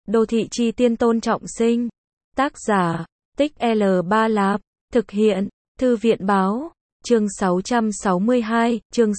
Đô thị chi tiên Tôn Trọng Sinh. Tác giả, Tích L3 Lạp. Thực hiện, Thư viện báo. Chương 662, chương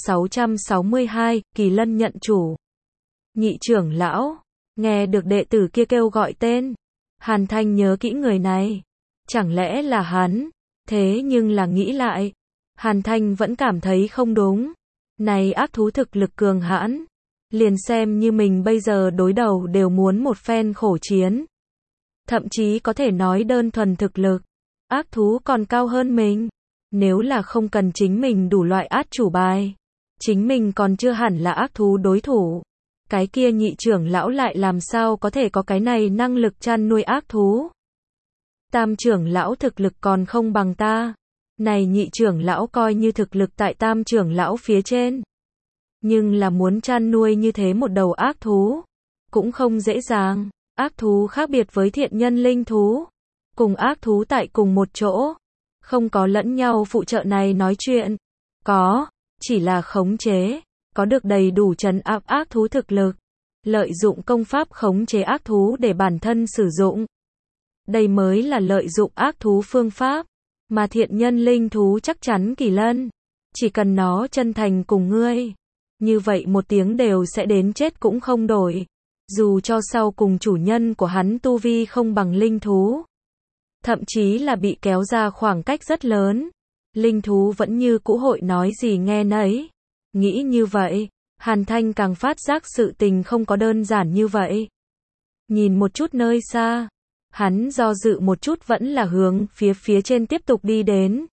662, Kỳ Lân nhận chủ. Nhị trưởng lão, nghe được đệ tử kia kêu gọi tên. Hàn Thanh nhớ kỹ người này. Chẳng lẽ là hắn? Thế nhưng là nghĩ lại. Hàn Thanh vẫn cảm thấy không đúng. Này ác thú thực lực cường hãn. Liền xem như mình bây giờ đối đầu đều muốn một phen khổ chiến. Thậm chí có thể nói đơn thuần thực lực. Ác thú còn cao hơn mình. Nếu là không cần chính mình đủ loại át chủ bài. Chính mình còn chưa hẳn là ác thú đối thủ. Cái kia nhị trưởng lão lại làm sao có thể có cái này năng lực chăn nuôi ác thú. Tam trưởng lão thực lực còn không bằng ta. Này nhị trưởng lão coi như thực lực tại tam trưởng lão phía trên. Nhưng là muốn chăn nuôi như thế một đầu ác thú. Cũng không dễ dàng. Ác thú khác biệt với thiện nhân linh thú. Cùng ác thú tại cùng một chỗ. Không có lẫn nhau phụ trợ này nói chuyện. Có, chỉ là khống chế. Có được đầy đủ trấn áp ác thú thực lực. Lợi dụng công pháp khống chế ác thú để bản thân sử dụng. Đây mới là lợi dụng ác thú phương pháp. Mà thiện nhân linh thú chắc chắn Kỳ Lân. Chỉ cần nó chân thành cùng ngươi. Như vậy một tiếng đều sẽ đến chết cũng không đổi. Dù cho sau cùng chủ nhân của hắn tu vi không bằng linh thú. Thậm chí là bị kéo ra khoảng cách rất lớn. Linh thú vẫn như cũ hội nói gì nghe nấy. Nghĩ như vậy, Hàn Thanh càng phát giác sự tình không có đơn giản như vậy. Nhìn một chút nơi xa. Hắn do dự một chút vẫn là hướng phía trên tiếp tục đi đến.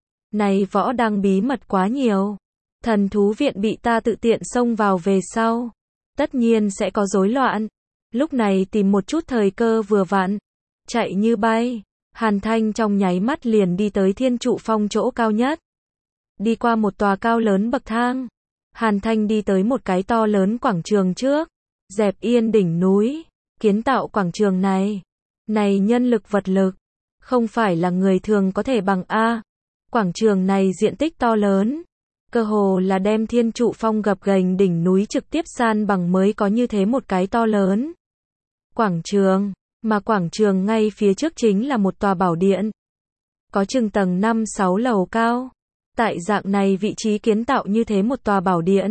Này võ đang bí mật quá nhiều. Thần thú viện bị ta tự tiện xông vào về sau. Tất nhiên sẽ có rối loạn. Lúc này tìm một chút thời cơ vừa vặn. Chạy như bay. Hàn Thanh trong nháy mắt liền đi tới Thiên Trụ Phong chỗ cao nhất. Đi qua một tòa cao lớn bậc thang. Hàn Thanh đi tới một cái to lớn quảng trường trước. Dẹp yên đỉnh núi. Kiến tạo quảng trường này. Này nhân lực vật lực. Không phải là người thường có thể bằng A. Quảng trường này diện tích to lớn. Cơ hồ là đem Thiên Trụ Phong gập ghềnh đỉnh núi trực tiếp san bằng mới có như thế một cái to lớn. Quảng trường. Mà quảng trường ngay phía trước chính là một tòa bảo điện. Có chừng tầng 5-6 lầu cao. Tại dạng này vị trí kiến tạo như thế một tòa bảo điện.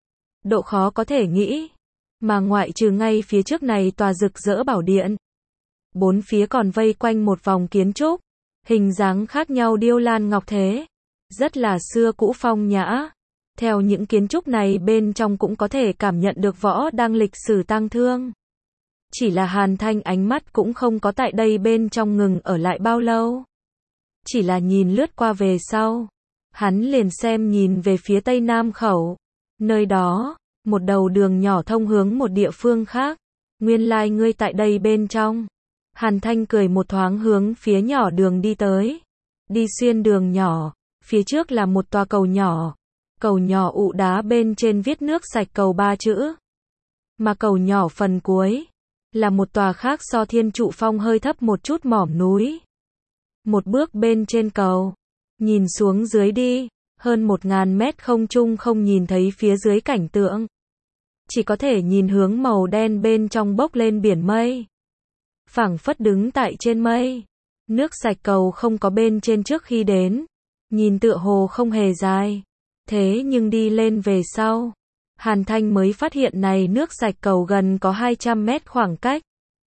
Độ khó có thể nghĩ. Mà ngoại trừ ngay phía trước này tòa rực rỡ bảo điện. Bốn phía còn vây quanh một vòng kiến trúc. Hình dáng khác nhau điêu lan ngọc thế. Rất là xưa cũ phong nhã. Theo những kiến trúc này bên trong cũng có thể cảm nhận được võ đang lịch sử tang thương. Chỉ là Hàn Thanh ánh mắt cũng không có tại đây bên trong ngừng ở lại bao lâu. Chỉ là nhìn lướt qua về sau. Hắn liền xem nhìn về phía tây nam khẩu. Nơi đó, một đầu đường nhỏ thông hướng một địa phương khác. Nguyên lai ngươi tại đây bên trong. Hàn Thanh cười một thoáng hướng phía nhỏ đường đi tới. Đi xuyên đường nhỏ. Phía trước là một tòa cầu nhỏ. Cầu nhỏ ụ đá bên trên viết nước sạch cầu 3 chữ. Mà cầu nhỏ phần cuối. Là một tòa khác so Thiên Trụ Phong hơi thấp một chút mỏm núi. Một bước bên trên cầu. Nhìn xuống dưới đi. Hơn 1000 mét không trung không nhìn thấy phía dưới cảnh tượng. Chỉ có thể nhìn hướng màu đen bên trong bốc lên biển mây. Phảng phất đứng tại trên mây. Nước sạch cầu không có bên trên trước khi đến. Nhìn tựa hồ không hề dài. Thế nhưng đi lên về sau. Hàn Thanh mới phát hiện này nước sạch cầu gần có 200 mét khoảng cách.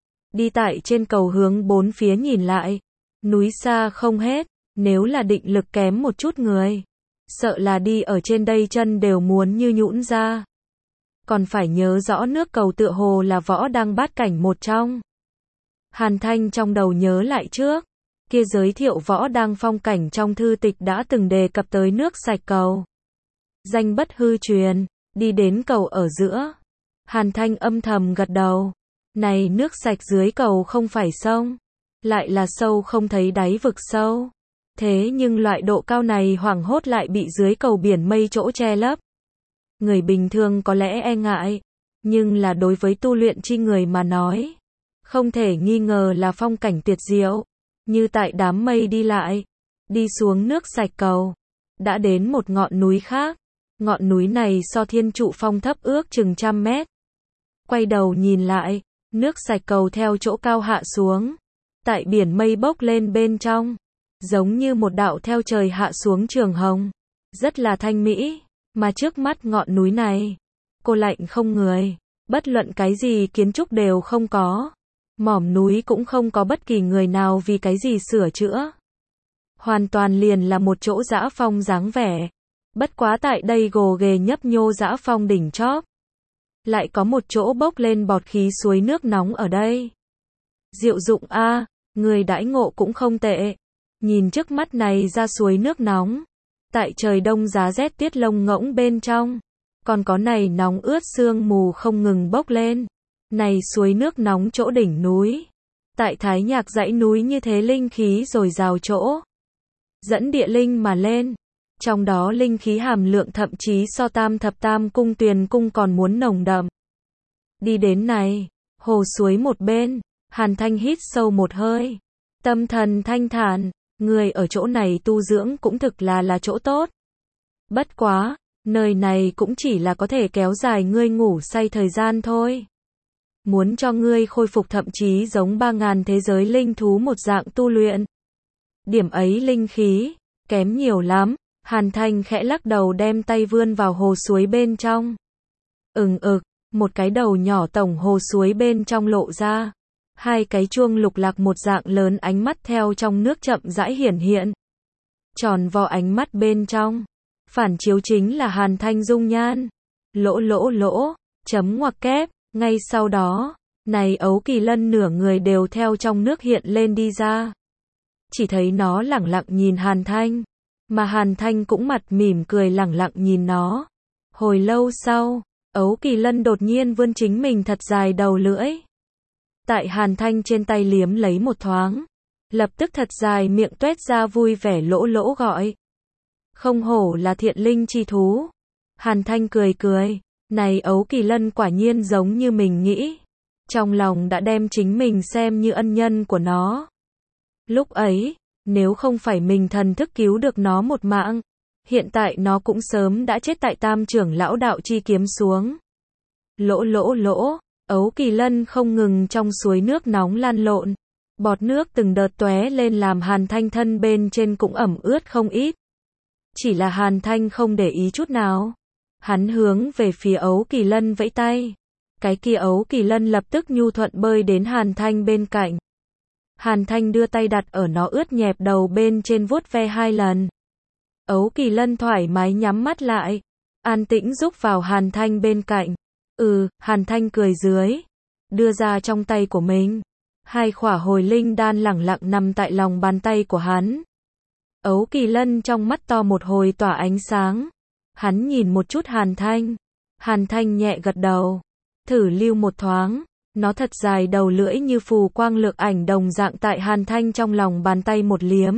Đi tại trên cầu hướng bốn phía nhìn lại. Núi xa không hết. Nếu là định lực kém một chút người. Sợ là đi ở trên đây chân đều muốn như nhũn ra. Còn phải nhớ rõ nước cầu tựa hồ là võ đang bát cảnh một trong. Hàn Thanh trong đầu nhớ lại trước. Kia giới thiệu võ đang phong cảnh trong thư tịch đã từng đề cập tới nước sạch cầu. Danh bất hư truyền. Đi đến cầu ở giữa. Hàn Thanh âm thầm gật đầu. Này nước sạch dưới cầu không phải sông. Lại là sâu không thấy đáy vực sâu. Thế nhưng loại độ cao này hoảng hốt lại bị dưới cầu biển mây chỗ che lấp. Người bình thường có lẽ e ngại. Nhưng là đối với tu luyện chi người mà nói. Không thể nghi ngờ là phong cảnh tuyệt diệu. Như tại đám mây đi lại. Đi xuống nước sạch cầu. Đã đến một ngọn núi khác. Ngọn núi này so Thiên Trụ Phong thấp ước chừng 100 mét. Quay đầu nhìn lại, Nước sạch cầu theo chỗ cao hạ xuống. Tại biển mây bốc lên bên trong. Giống như một đạo theo trời hạ xuống trường hồng. Rất là thanh mỹ. Mà trước mắt ngọn núi này, cô lạnh không người. Bất luận cái gì kiến trúc đều không có. Mỏm núi cũng không có bất kỳ người nào vì cái gì sửa chữa. Hoàn toàn liền là một chỗ dã phong dáng vẻ. Bất quá tại đây gồ ghề nhấp nhô dã phong đỉnh chóp. Lại có một chỗ bốc lên bọt khí suối nước nóng ở đây. Diệu dụng a, người đãi ngộ cũng không tệ. Nhìn trước mắt này ra suối nước nóng. Tại trời đông giá rét tiết lông ngỗng bên trong. Còn có này nóng ướt sương mù không ngừng bốc lên. Này suối nước nóng chỗ đỉnh núi. Tại Thái Nhạc dãy núi như thế linh khí dồi dào chỗ. Dẫn địa linh mà lên. Trong đó linh khí hàm lượng thậm chí so Tam Thập Tam Cung Tuyền Cung còn muốn nồng đậm. Đi đến này, hồ suối một bên, Hàn Thanh hít sâu một hơi. Tâm thần thanh thản, người ở chỗ này tu dưỡng cũng thực là chỗ tốt. Bất quá, nơi này cũng chỉ là có thể kéo dài ngươi ngủ say thời gian thôi. Muốn cho ngươi khôi phục thậm chí giống 3.000 thế giới linh thú một dạng tu luyện. Điểm ấy linh khí, kém nhiều lắm. Hàn Thanh khẽ lắc đầu đem tay vươn vào hồ suối bên trong. Một cái đầu nhỏ tổng hồ suối bên trong lộ ra. Hai cái chuông lục lạc một dạng lớn ánh mắt theo trong nước chậm rãi hiển hiện. Tròn vo ánh mắt bên trong. Phản chiếu chính là Hàn Thanh dung nhan. Lỗ, chấm ngoặc kép. Ngay sau đó, này ấu kỳ lân nửa người đều theo trong nước hiện lên đi ra. Chỉ thấy nó lẳng lặng nhìn Hàn Thanh. Mà Hàn Thanh cũng mặt mỉm cười lẳng lặng nhìn nó. Hồi lâu sau, ấu kỳ lân đột nhiên vươn chính mình thật dài đầu lưỡi. Tại Hàn Thanh trên tay liếm lấy một thoáng. Lập tức thật dài miệng tuét ra vui vẻ lỗ gọi. Không hổ là thiện linh chi thú. Hàn Thanh cười. Này ấu kỳ lân quả nhiên giống như mình nghĩ. Trong lòng đã đem chính mình xem như ân nhân của nó. Lúc ấy, nếu không phải mình thần thức cứu được nó một mạng, hiện tại nó cũng sớm đã chết tại Tam trưởng lão đạo chi kiếm xuống. Lỗ, ấu kỳ lân không ngừng trong suối nước nóng lan lộn. Bọt nước từng đợt tóe lên làm Hàn Thanh thân bên trên cũng ẩm ướt không ít. Chỉ là Hàn Thanh không để ý chút nào. Hắn hướng về phía ấu kỳ lân vẫy tay. Cái kia ấu kỳ lân lập tức nhu thuận bơi đến Hàn Thanh bên cạnh. Hàn Thanh đưa tay đặt ở nó ướt nhẹp đầu bên trên vuốt ve 2 lần. Ấu kỳ lân thoải mái nhắm mắt lại. An tĩnh rúc vào Hàn Thanh bên cạnh. Hàn Thanh cười dưới. Đưa ra trong tay của mình. 2 khỏa hồi linh đan lẳng lặng nằm tại lòng bàn tay của hắn. Ấu kỳ lân trong mắt to một hồi tỏa ánh sáng. Hắn nhìn một chút Hàn Thanh. Hàn Thanh nhẹ gật đầu. Thử lưu một thoáng. Nó thật dài đầu lưỡi như phù quang lược ảnh đồng dạng tại Hàn Thanh trong lòng bàn tay một liếm.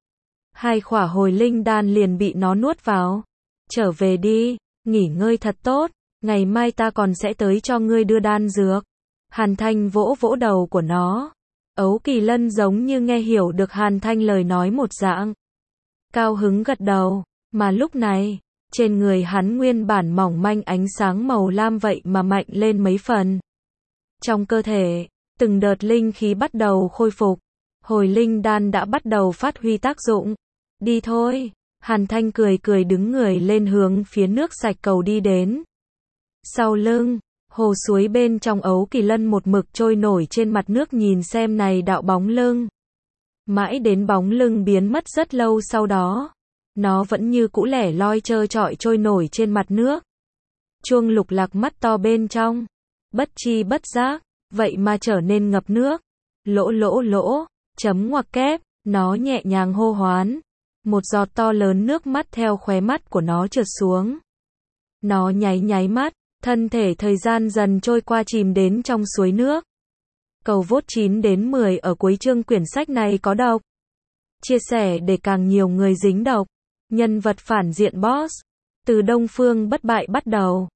2 khỏa hồi linh đan liền bị nó nuốt vào. Trở về đi, nghỉ ngơi thật tốt. Ngày mai ta còn sẽ tới cho ngươi đưa đan dược. Hàn Thanh vỗ đầu của nó. Ấu kỳ lân giống như nghe hiểu được Hàn Thanh lời nói một dạng. Cao hứng gật đầu. Mà lúc này, trên người hắn nguyên bản mỏng manh ánh sáng màu lam vậy mà mạnh lên mấy phần. Trong cơ thể, từng đợt linh khí bắt đầu khôi phục. Hồi linh đan đã bắt đầu phát huy tác dụng. Đi thôi. Hàn Thanh cười đứng người lên hướng phía nước sạch cầu đi đến. Sau lưng, hồ suối bên trong ấu kỳ lân một mực trôi nổi trên mặt nước nhìn xem này đạo bóng lưng. Mãi đến bóng lưng biến mất rất lâu sau đó. Nó vẫn như cũ lẻ loi trơ trọi trôi nổi trên mặt nước. Chuông lục lạc mắt to bên trong. Bất chi bất giác, vậy mà trở nên ngập nước. Lỗ, chấm ngoặc kép, nó nhẹ nhàng hô hoán. Một giọt to lớn nước mắt theo khóe mắt của nó trượt xuống. Nó nháy mắt, thân thể thời gian dần trôi qua chìm đến trong suối nước. Cầu vote 9 đến 10 ở cuối chương quyển sách này có độc. Chia sẻ để càng nhiều người dính độc. Nhân vật phản diện boss. Từ Đông Phương bất bại bắt đầu.